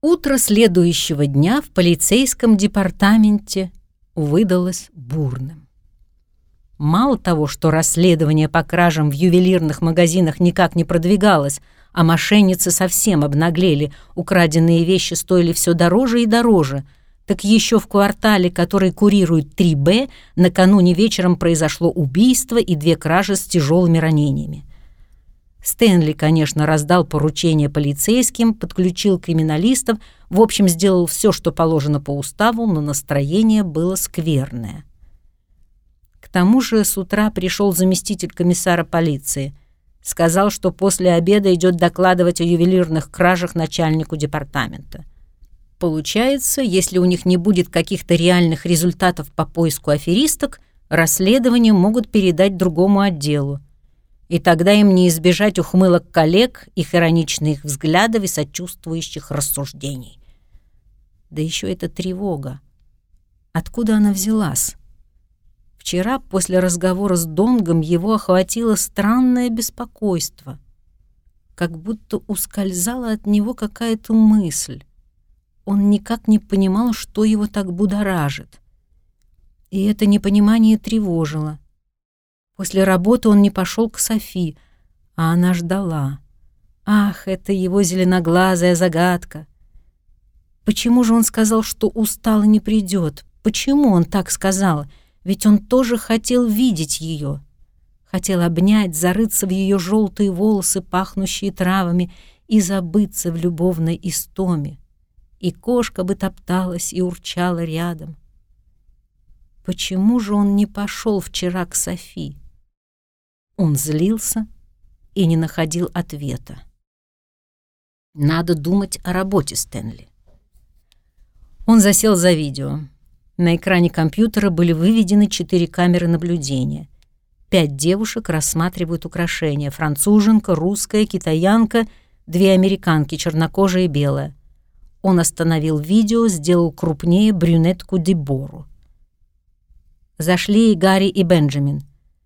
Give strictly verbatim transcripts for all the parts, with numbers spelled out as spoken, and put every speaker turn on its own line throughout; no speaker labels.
Утро следующего дня в полицейском департаменте выдалось бурным. Мало того, что расследование по кражам в ювелирных магазинах никак не продвигалось, а мошенницы совсем обнаглели, украденные вещи стоили все дороже и дороже, так еще в квартале, который курирует три бэ, накануне вечером произошло убийство и две кражи с тяжелыми ранениями. Стэнли, конечно, раздал поручения полицейским, подключил криминалистов, в общем, сделал все, что положено по уставу, но настроение было скверное. К тому же с утра пришел заместитель комиссара полиции. Сказал, что после обеда идет докладывать о ювелирных кражах начальнику департамента. Получается, если у них не будет каких-то реальных результатов по поиску аферисток, расследование могут передать другому отделу. И тогда им не избежать ухмылок коллег, их ироничных взглядов и сочувствующих рассуждений. Да еще эта тревога. Откуда она взялась? Вчера, после разговора с Донгом, его охватило странное беспокойство. Как будто ускользала от него какая-то мысль. Он никак не понимал, что его так будоражит. И это непонимание тревожило. После работы он не пошел к Софи, а она ждала. Ах, это его зеленоглазая загадка! Почему же он сказал, что устал и не придет? Почему он так сказал? Ведь он тоже хотел видеть ее. Хотел обнять, зарыться в ее желтые волосы, пахнущие травами, и забыться в любовной истоме. И кошка бы топталась и урчала рядом. Почему же он не пошел вчера к Софи? Он злился и не находил ответа. Надо думать о работе Стэнли. Он засел за видео. На экране компьютера были выведены четыре камеры наблюдения. Пять девушек рассматривают украшения: француженка, русская, китаянка, две американки, чернокожая и белая. Он остановил видео, сделал крупнее брюнетку Дебору. Зашли и Гарри, и Бенджамин.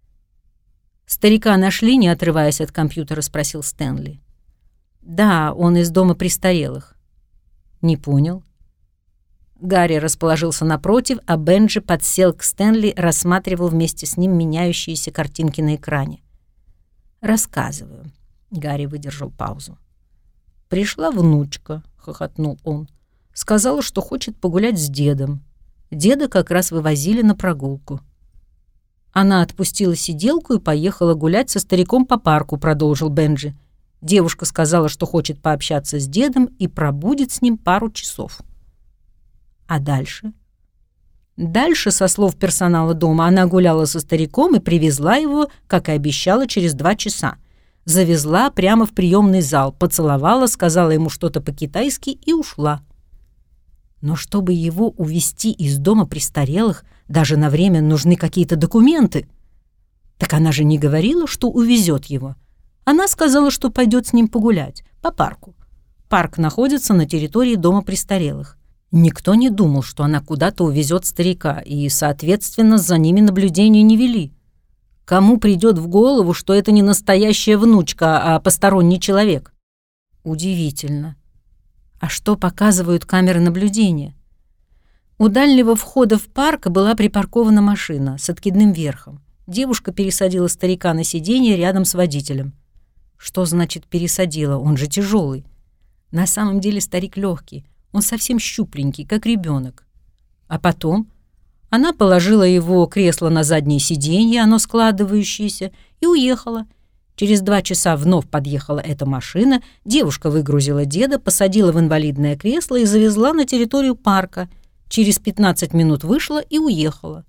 «Старика нашли, не отрываясь от компьютера?» — спросил Стэнли. «Да, он из дома престарелых». «Не понял». Гарри расположился напротив, а Бенджи подсел к Стэнли, рассматривал вместе с ним меняющиеся картинки на экране. «Рассказываю». Гарри выдержал паузу. «Пришла внучка», — хохотнул он. «Сказала, что хочет погулять с дедом. Деда как раз вывозили на прогулку». «Она отпустила сиделку и поехала гулять со стариком по парку», — продолжил Бенджи. «Девушка сказала, что хочет пообщаться с дедом и пробудет с ним пару часов». «А дальше?» Дальше, со слов персонала дома, она гуляла со стариком и привезла его, как и обещала, через два часа. Завезла прямо в приемный зал, поцеловала, сказала ему что-то по-китайски и ушла. Но чтобы его увезти из дома престарелых, даже на время нужны какие-то документы. Так она же не говорила, что увезет его. Она сказала, что пойдет с ним погулять по парку. Парк находится на территории дома престарелых. Никто не думал, что она куда-то увезет старика, и, соответственно, за ними наблюдения не вели. Кому придет в голову, что это не настоящая внучка, а посторонний человек? Удивительно. А что показывают камеры наблюдения? У дальнего входа в парк была припаркована машина с откидным верхом. Девушка пересадила старика на сиденье рядом с водителем. Что значит пересадила? Он же тяжелый. На самом деле старик легкий. Он совсем щупленький, как ребенок. А потом она положила его кресло на заднее сиденье, оно складывающееся, и уехала. Через два часа вновь подъехала эта машина, девушка выгрузила деда, посадила в инвалидное кресло и завезла на территорию парка. Через пятнадцать минут вышла и уехала.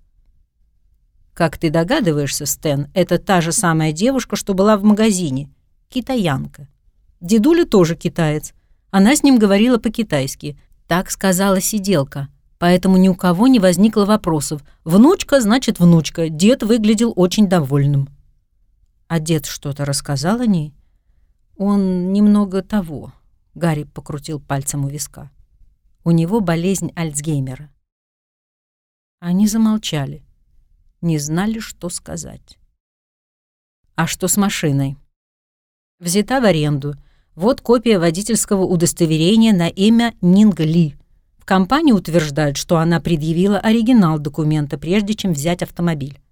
Как ты догадываешься, Стэн, это та же самая девушка, что была в магазине. Китаянка. Дедуля тоже китаец. Она с ним говорила по-китайски. Так сказала сиделка. Поэтому ни у кого не возникло вопросов. Внучка значит внучка. Дед выглядел очень довольным. А дед что-то рассказал о ней? Он немного того. Гарри покрутил пальцем у виска. У него болезнь Альцгеймера. Они замолчали. Не знали, что сказать. А что с машиной? Взята в аренду. Вот копия водительского удостоверения на имя Нинг Ли. В компании утверждают, что она предъявила оригинал документа, прежде чем взять автомобиль.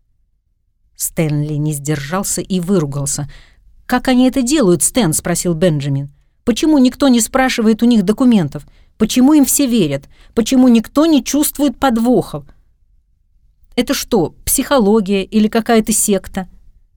Стэнли не сдержался и выругался. «Как они это делают, Стэн?» — спросил Бенджамин. «Почему никто не спрашивает у них документов? Почему им все верят? Почему никто не чувствует подвохов? Это что, психология или какая-то секта?»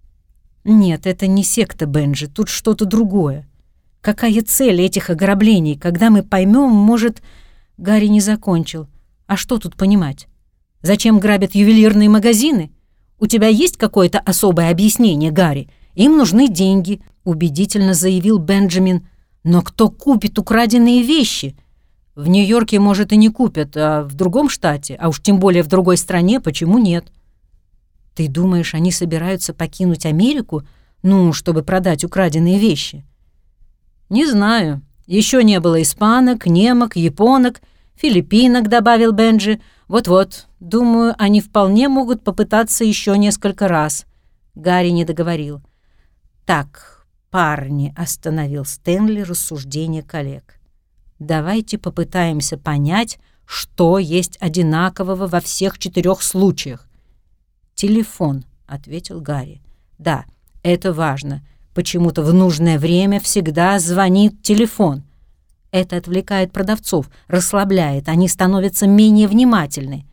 «Нет, это не секта, Бенджи, тут что-то другое. Какая цель этих ограблений? Когда мы поймем, может...» Гарри не закончил. «А что тут понимать? Зачем грабят ювелирные магазины? У тебя есть какое-то особое объяснение, Гарри? Им нужны деньги», — убедительно заявил Бенджамин. «Но кто купит украденные вещи? В Нью-Йорке, может, и не купят, а в другом штате, а уж тем более в другой стране, почему нет?» «Ты думаешь, они собираются покинуть Америку, ну, чтобы продать украденные вещи?» «Не знаю. Еще не было испанок, немок, японок, филиппинок», — добавил Бенджи. «Вот-вот, думаю, они вполне могут попытаться еще несколько раз». Гарри не договорил. «Так, парни», — остановил Стэнли рассуждение коллег. «Давайте попытаемся понять, что есть одинакового во всех четырех случаях». «Телефон», — ответил Гарри. «Да, это важно. Почему-то в нужное время всегда звонит телефон. Это отвлекает продавцов, расслабляет, они становятся менее внимательны».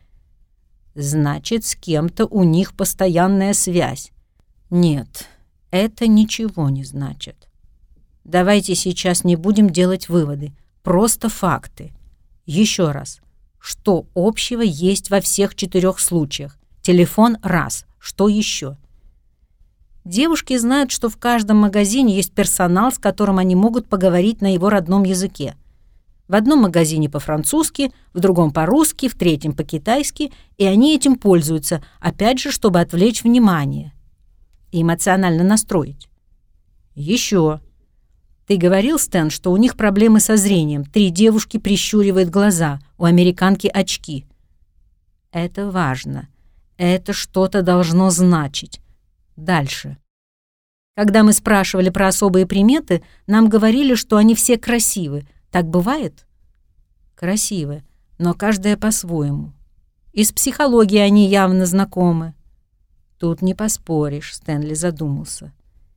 «Значит, с кем-то у них постоянная связь». «Нет, это ничего не значит. Давайте сейчас не будем делать выводы, просто факты. Еще раз, что общего есть во всех четырех случаях? Телефон — раз. Что еще?» «Девушки знают, что в каждом магазине есть персонал, с которым они могут поговорить на его родном языке. В одном магазине по-французски, в другом по-русски, в третьем по-китайски, и они этим пользуются, опять же, чтобы отвлечь внимание и эмоционально настроить. Еще. Ты говорил, Стэн, что у них проблемы со зрением. Три девушки прищуривают глаза, у американки очки. Это важно. Это что-то должно значить. Дальше. Когда мы спрашивали про особые приметы, нам говорили, что они все красивы. Так бывает?» «Красивы, но каждая по-своему. И с психологией они явно знакомы». «Тут не поспоришь», — Стэнли задумался.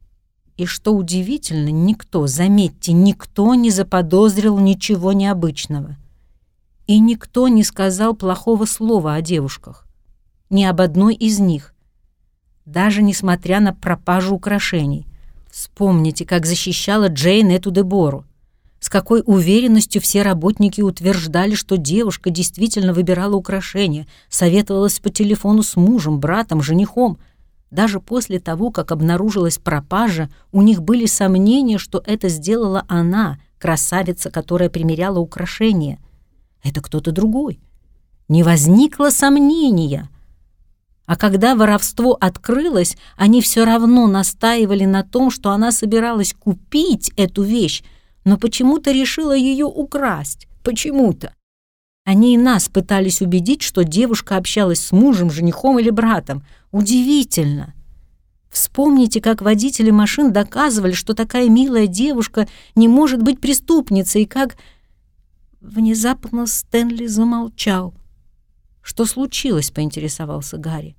И что удивительно, никто, заметьте, никто не заподозрил ничего необычного. И никто не сказал плохого слова о девушках. Ни об одной из них. Даже несмотря на пропажу украшений. Вспомните, как защищала Джейн эту Дебору. С какой уверенностью все работники утверждали, что девушка действительно выбирала украшения, советовалась по телефону с мужем, братом, женихом. Даже после того, как обнаружилась пропажа, у них были сомнения, что это сделала она, красавица, которая примеряла украшения. Это кто-то другой. Не возникло сомнения. А когда воровство открылось, они все равно настаивали на том, что она собиралась купить эту вещь, но почему-то решила ее украсть. Почему-то. Они и нас пытались убедить, что девушка общалась с мужем, женихом или братом. Удивительно. Вспомните, как водители машин доказывали, что такая милая девушка не может быть преступницей, и как... Внезапно Стэнли замолчал. «Что случилось?» — поинтересовался Гарри.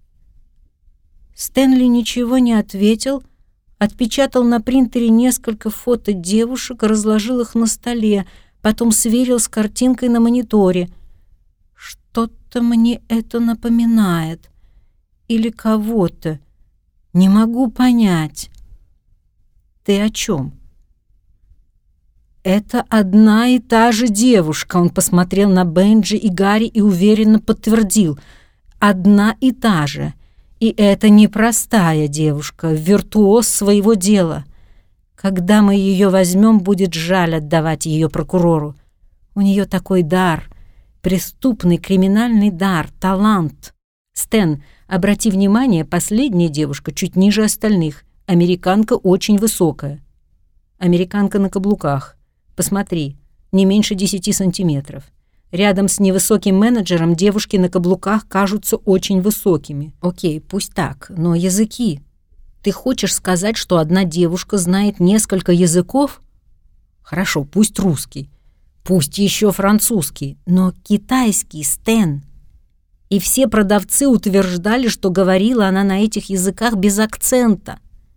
Стэнли ничего не ответил, отпечатал на принтере несколько фото девушек, разложил их на столе, потом сверил с картинкой на мониторе. «Что-то мне это напоминает. Или кого-то. Не могу понять». «Ты о чем?» «Это одна и та же девушка», — он посмотрел на Бенджи и Гарри и уверенно подтвердил. «Одна и та же. И это непростая девушка, виртуоз своего дела. Когда мы ее возьмем, будет жаль отдавать ее прокурору. У нее такой дар, преступный криминальный дар, талант. Стэн, обрати внимание, последняя девушка чуть ниже остальных. Американка очень высокая. Американка на каблуках. Посмотри, не меньше десяти сантиметров. Рядом с невысоким менеджером девушки на каблуках кажутся очень высокими. Окей, пусть так, но языки. Ты хочешь сказать, что одна девушка знает несколько языков? Хорошо, пусть русский, пусть еще французский, но китайский, Стэн. И все продавцы утверждали, что говорила она на этих языках без акцента.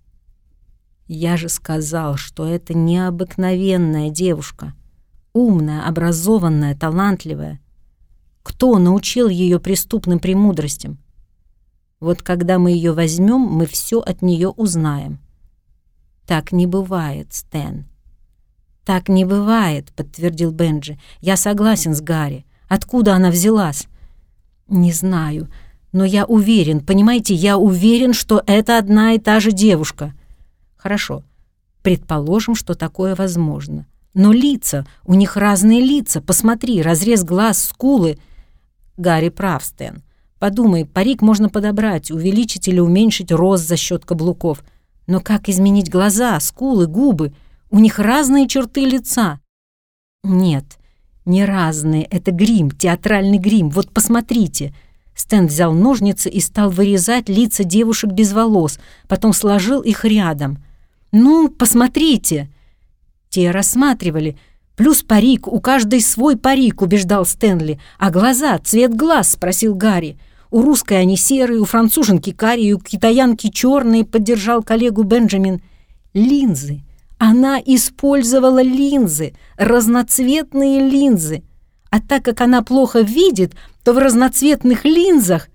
Я же сказал, что это необыкновенная девушка, умная, образованная, талантливая. Кто научил ее преступным премудростям? Вот когда мы ее возьмем, мы все от нее узнаем. Так не бывает, Стэн. Так не бывает, подтвердил Бенджи. Я согласен с Гарри. Откуда она взялась? Не знаю, но я уверен, понимаете, я уверен, что это одна и та же девушка. Хорошо, предположим, что такое возможно. Но лица, у них разные лица. Посмотри, разрез глаз, скулы. Гарри прав, Стэн. Подумай, парик можно подобрать, увеличить или уменьшить рост за счет каблуков. Но как изменить глаза, скулы, губы? У них разные черты лица. Нет, не разные. Это грим, театральный грим. Вот посмотрите. Стэн взял ножницы и стал вырезать лица девушек без волос, потом сложил их рядом. «Ну, посмотрите!» Те рассматривали. «Плюс парик, у каждой свой парик», — убеждал Стэнли. «А глаза, цвет глаз?» — спросил Гарри. «У русской они серые, у француженки карие, у китаянки черные», — поддержал коллегу Бенджамин. «Линзы! Она использовала линзы, разноцветные линзы. А так как она плохо видит, то в разноцветных линзах...»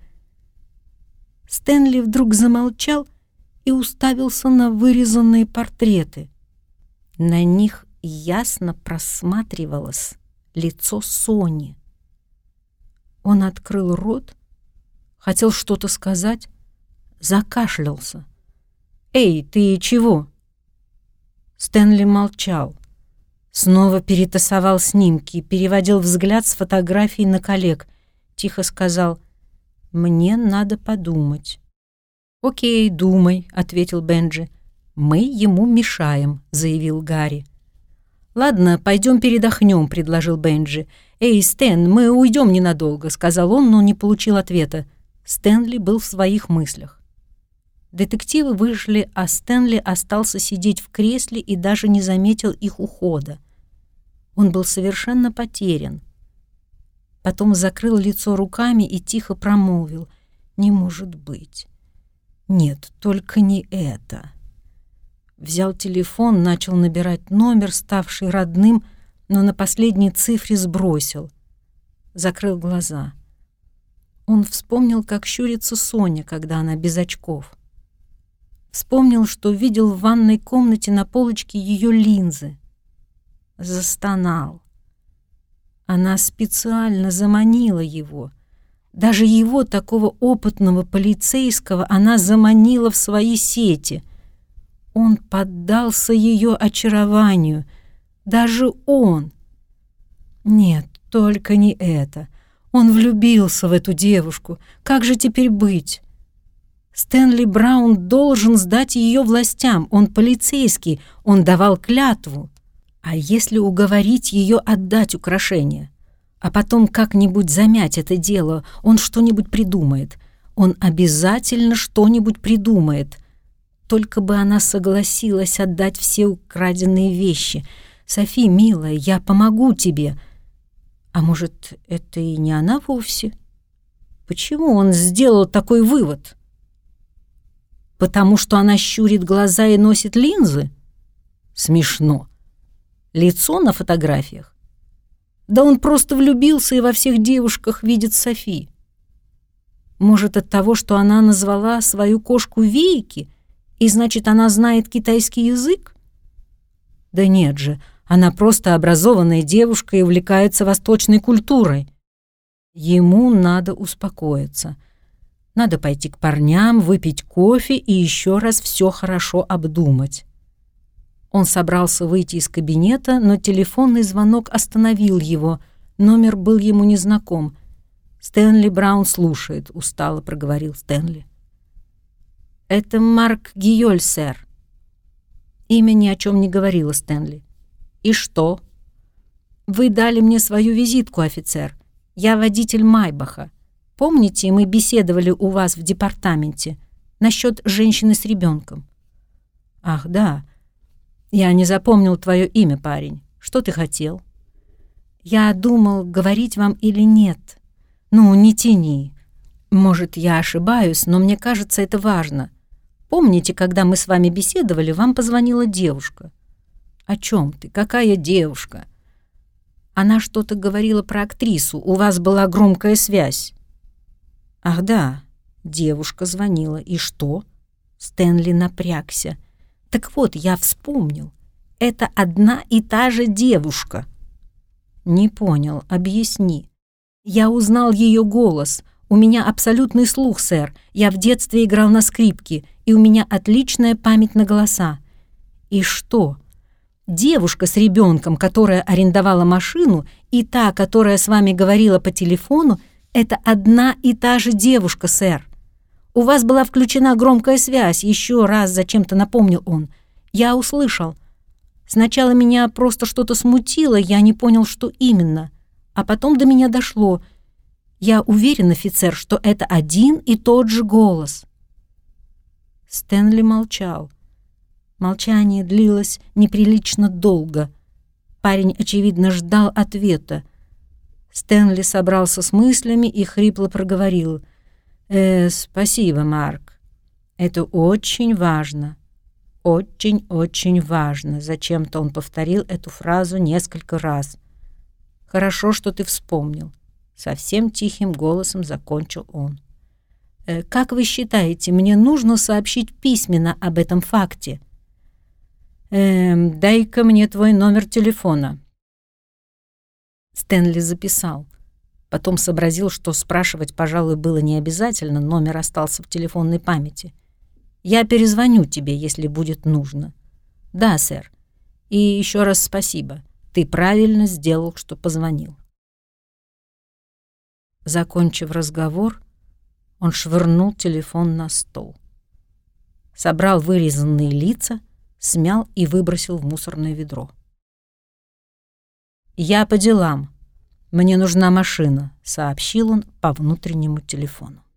Стэнли вдруг замолчал и уставился на вырезанные портреты. На них ясно просматривалось лицо Сони. Он открыл рот, хотел что-то сказать, закашлялся. «Эй, ты чего?» Стэнли молчал, снова перетасовал снимки, переводил взгляд с фотографий на коллег, тихо сказал: «Мне надо подумать». «Окей, думай», — ответил Бенджи. «Мы ему мешаем», — заявил Гарри. «Ладно, пойдем передохнем», — предложил Бенджи. «Эй, Стэн, мы уйдем ненадолго», — сказал он, но не получил ответа. Стэнли был в своих мыслях. Детективы вышли, а Стэнли остался сидеть в кресле и даже не заметил их ухода. Он был совершенно потерян. Потом закрыл лицо руками и тихо промолвил: «Не может быть. Нет, только не это». Взял телефон, начал набирать номер, ставший родным, но на последней цифре сбросил. Закрыл глаза. Он вспомнил, как щурится Соня, когда она без очков. Вспомнил, что видел в ванной комнате на полочке ее линзы. Застонал. Она специально заманила его. Даже его, такого опытного полицейского, она заманила в свои сети. Он поддался ее очарованию. Даже он. Нет, только не это. Он влюбился в эту девушку. Как же теперь быть? Стэнли Браун должен сдать ее властям. Он полицейский, он давал клятву. А если уговорить ее отдать украшение? А потом как-нибудь замять это дело, он что-нибудь придумает. Он обязательно что-нибудь придумает. Только бы она согласилась отдать все украденные вещи. «Софи, милая, я помогу тебе». А может, это и не она вовсе? Почему он сделал такой вывод? Потому что она щурит глаза и носит линзы? Смешно. Лицо на фотографиях? Да он просто влюбился и во всех девушках видит Софи. Может, от того, что она назвала свою кошку Вейки, и значит, она знает китайский язык? Да нет же, она просто образованная девушка и увлекается восточной культурой. Ему надо успокоиться. Надо пойти к парням, выпить кофе и еще раз все хорошо обдумать. Он собрался выйти из кабинета, но телефонный звонок остановил его. Номер был ему незнаком. «Стэнли Браун слушает», — устало проговорил Стэнли. «Это Марк Гийоль, сэр». Имя ни о чем не говорило Стэнли. «И что?» «Вы дали мне свою визитку, офицер. Я водитель Майбаха. Помните, мы беседовали у вас в департаменте насчет женщины с ребенком?» «Ах, да. «Я не запомнил твое имя, парень. Что ты хотел?» «Я думал, говорить вам или нет. Ну, не тяни. Может, я ошибаюсь, но мне кажется, это важно. Помните, когда мы с вами беседовали, вам позвонила девушка?» «О чем ты? Какая девушка?» «Она что-то говорила про актрису. У вас была громкая связь». «Ах да, девушка звонила. И что?» Стэнли напрягся. «Так вот, я вспомнил. Это одна и та же девушка». «Не понял. Объясни». «Я узнал ее голос. У меня абсолютный слух, сэр. Я в детстве играл на скрипке, и у меня отличная память на голоса». «И что?» «Девушка с ребенком, которая арендовала машину, и та, которая с вами говорила по телефону, это одна и та же девушка, сэр. У вас была включена громкая связь», еще раз зачем-то напомнил он. «Я услышал. Сначала меня просто что-то смутило, я не понял, что именно. А потом до меня дошло. Я уверен, офицер, что это один и тот же голос». Стэнли молчал. Молчание длилось неприлично долго. Парень, очевидно, ждал ответа. Стэнли собрался с мыслями и хрипло проговорил: «Э, спасибо, Марк. Это очень важно. Очень-очень важно». Зачем-то он повторил эту фразу несколько раз. «Хорошо, что ты вспомнил». Совсем тихим голосом закончил он. «Э, как вы считаете, мне нужно сообщить письменно об этом факте?» «Эм, дай-ка мне твой номер телефона». Стэнли записал. Потом сообразил, что спрашивать, пожалуй, было не обязательно, номер остался в телефонной памяти. «Я перезвоню тебе, если будет нужно». «Да, сэр. И еще раз спасибо. Ты правильно сделал, что позвонил». Закончив разговор, он швырнул телефон на стол. Собрал вырезанные лица, смял и выбросил в мусорное ведро. «Я по делам. Мне нужна машина», — сообщил он по внутреннему телефону.